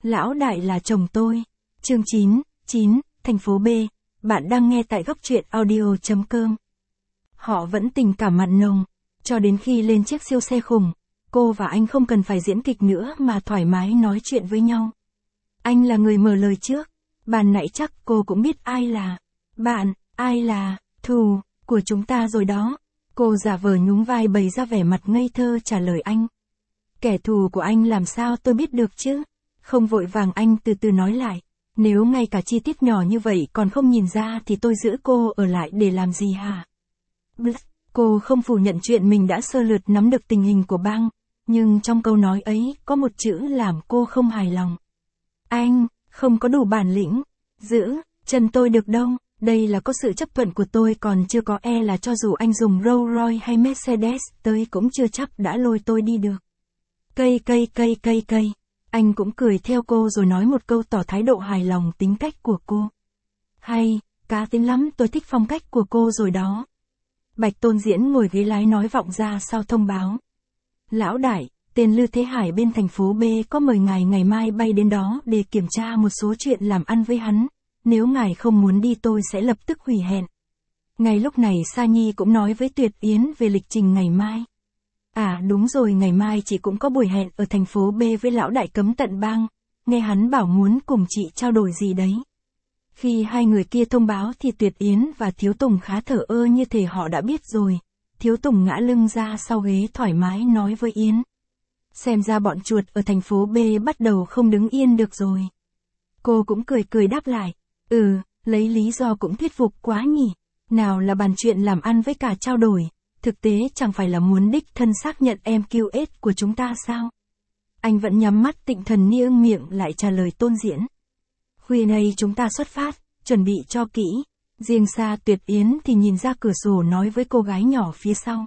Lão đại là chồng tôi. Chương 9, thành phố B. Bạn đang nghe tại góc truyện audio.com. Họ vẫn tình cảm mặn nồng. Cho đến khi lên chiếc siêu xe khủng, cô và anh không cần phải diễn kịch nữa mà thoải mái nói chuyện với nhau. Anh là người mở lời trước. Ban nãy chắc cô cũng biết ai là bạn, ai là thù của chúng ta rồi đó. Cô giả vờ nhún vai bày ra vẻ mặt ngây thơ trả lời anh. Kẻ thù của anh làm sao tôi biết được chứ? Không vội vàng anh từ từ nói lại. Nếu ngay cả chi tiết nhỏ như vậy còn không nhìn ra thì tôi giữ cô ở lại để làm gì hả? Cô không phủ nhận chuyện mình đã sơ lược nắm được tình hình của bang, nhưng trong câu nói ấy có một chữ làm cô không hài lòng. Anh, không có đủ bản lĩnh, giữ chân tôi được đâu, đây là có sự chấp thuận của tôi còn chưa có là cho dù anh dùng Rolls Royce hay Mercedes tới cũng chưa chắc đã lôi tôi đi được. Cây. Anh cũng cười theo cô rồi nói một câu tỏ thái độ hài lòng tính cách của cô. Hay, cá tính lắm, tôi thích phong cách của cô rồi đó. Bạch Tôn Diễn ngồi ghế lái nói vọng ra sau thông báo. Lão đại, tên Lư Thế Hải bên thành phố B có mời ngài ngày mai bay đến đó để kiểm tra một số chuyện làm ăn với hắn. Nếu ngài không muốn đi tôi sẽ lập tức hủy hẹn. Ngay lúc này Sa Nhi cũng nói với Tuyệt Yến về lịch trình ngày mai. À đúng rồi, ngày mai chị cũng có buổi hẹn ở thành phố B với lão đại Cấm Tận Bang, nghe hắn bảo muốn cùng chị trao đổi gì đấy. Khi hai người kia thông báo thì Tuyệt Yến và Thiếu Tùng khá thờ ơ như thể họ đã biết rồi. Thiếu Tùng ngã lưng ra sau ghế thoải mái nói với Yến. Xem ra bọn chuột ở thành phố B bắt đầu không đứng yên được rồi. Cô cũng cười đáp lại. Lấy lý do cũng thuyết phục quá nhỉ. Nào là bàn chuyện làm ăn với cả trao đổi. Thực tế chẳng phải là muốn đích thân xác nhận MQS của chúng ta sao? Anh vẫn nhắm mắt tịnh thần niêng miệng lại trả lời Tôn Diễn. Khuya nay chúng ta xuất phát, chuẩn bị cho kỹ. Riêng Sa Tuyệt Yến thì nhìn ra cửa sổ nói với cô gái nhỏ phía sau.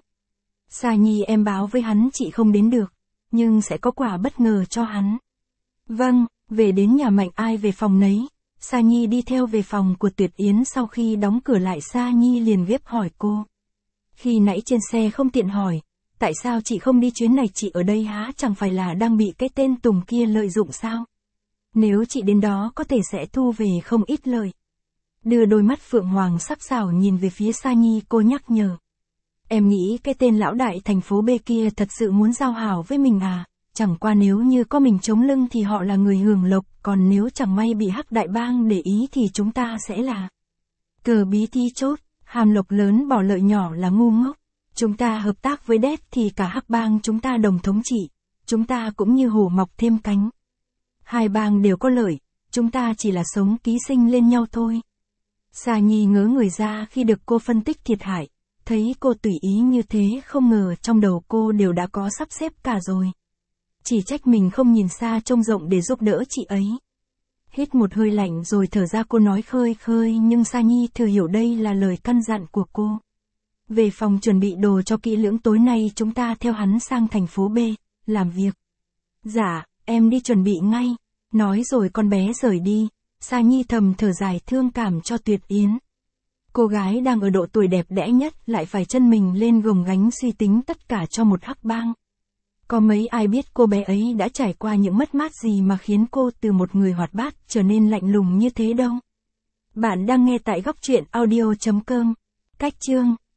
Sa Nhi em báo với hắn chị không đến được, nhưng sẽ có quà bất ngờ cho hắn. Vâng, về đến nhà Mạnh ai về phòng nấy. Sa Nhi đi theo về phòng của Tuyệt Yến, sau khi đóng cửa lại Sa Nhi liền ghép hỏi cô. Khi nãy trên xe không tiện hỏi, tại sao chị không đi chuyến này, chị ở đây há chẳng phải là đang bị cái tên Tùng kia lợi dụng sao? Nếu chị đến đó có thể sẽ thu về không ít lợi. Đưa đôi mắt phượng hoàng sắc sảo nhìn về phía Sa Nhi, cô nhắc nhở. Em nghĩ cái tên lão đại thành phố B kia thật sự muốn giao hảo với mình à? Chẳng qua nếu như có mình chống lưng thì họ là người hưởng lộc, còn nếu chẳng may bị Hắc Đại Bang để ý thì chúng ta sẽ là cờ bí thi chốt. Hàm lộc lớn bỏ lợi nhỏ là ngu ngốc. Chúng ta hợp tác với đét thì cả Hắc Bang chúng ta đồng thống trị. Chúng ta cũng như hổ mọc thêm cánh. Hai bang đều có lợi, chúng ta chỉ là sống ký sinh lên nhau thôi. Sa Nhi ngớ người ra khi được cô phân tích thiệt hại. Thấy cô tùy ý như thế không ngờ trong đầu cô đều đã có sắp xếp cả rồi. Chỉ trách mình không nhìn xa trông rộng để giúp đỡ chị ấy. Hít một hơi lạnh rồi thở ra cô nói khơi nhưng Sa Nhi thừa hiểu đây là lời căn dặn của cô. Về phòng chuẩn bị đồ cho kỹ lưỡng, tối nay chúng ta theo hắn sang thành phố B, làm việc. Dạ, em đi chuẩn bị ngay. Nói rồi con bé rời đi. Sa Nhi thầm thở dài thương cảm cho Tuyệt Yến. Cô gái đang ở độ tuổi đẹp đẽ nhất lại phải chân mình lên gồng gánh suy tính tất cả cho một Hắc Bang. Có mấy ai biết cô bé ấy đã trải qua những mất mát gì mà khiến cô từ một người hoạt bát trở nên lạnh lùng như thế đâu. Bạn đang nghe tại góc truyện audio.com. Cách chương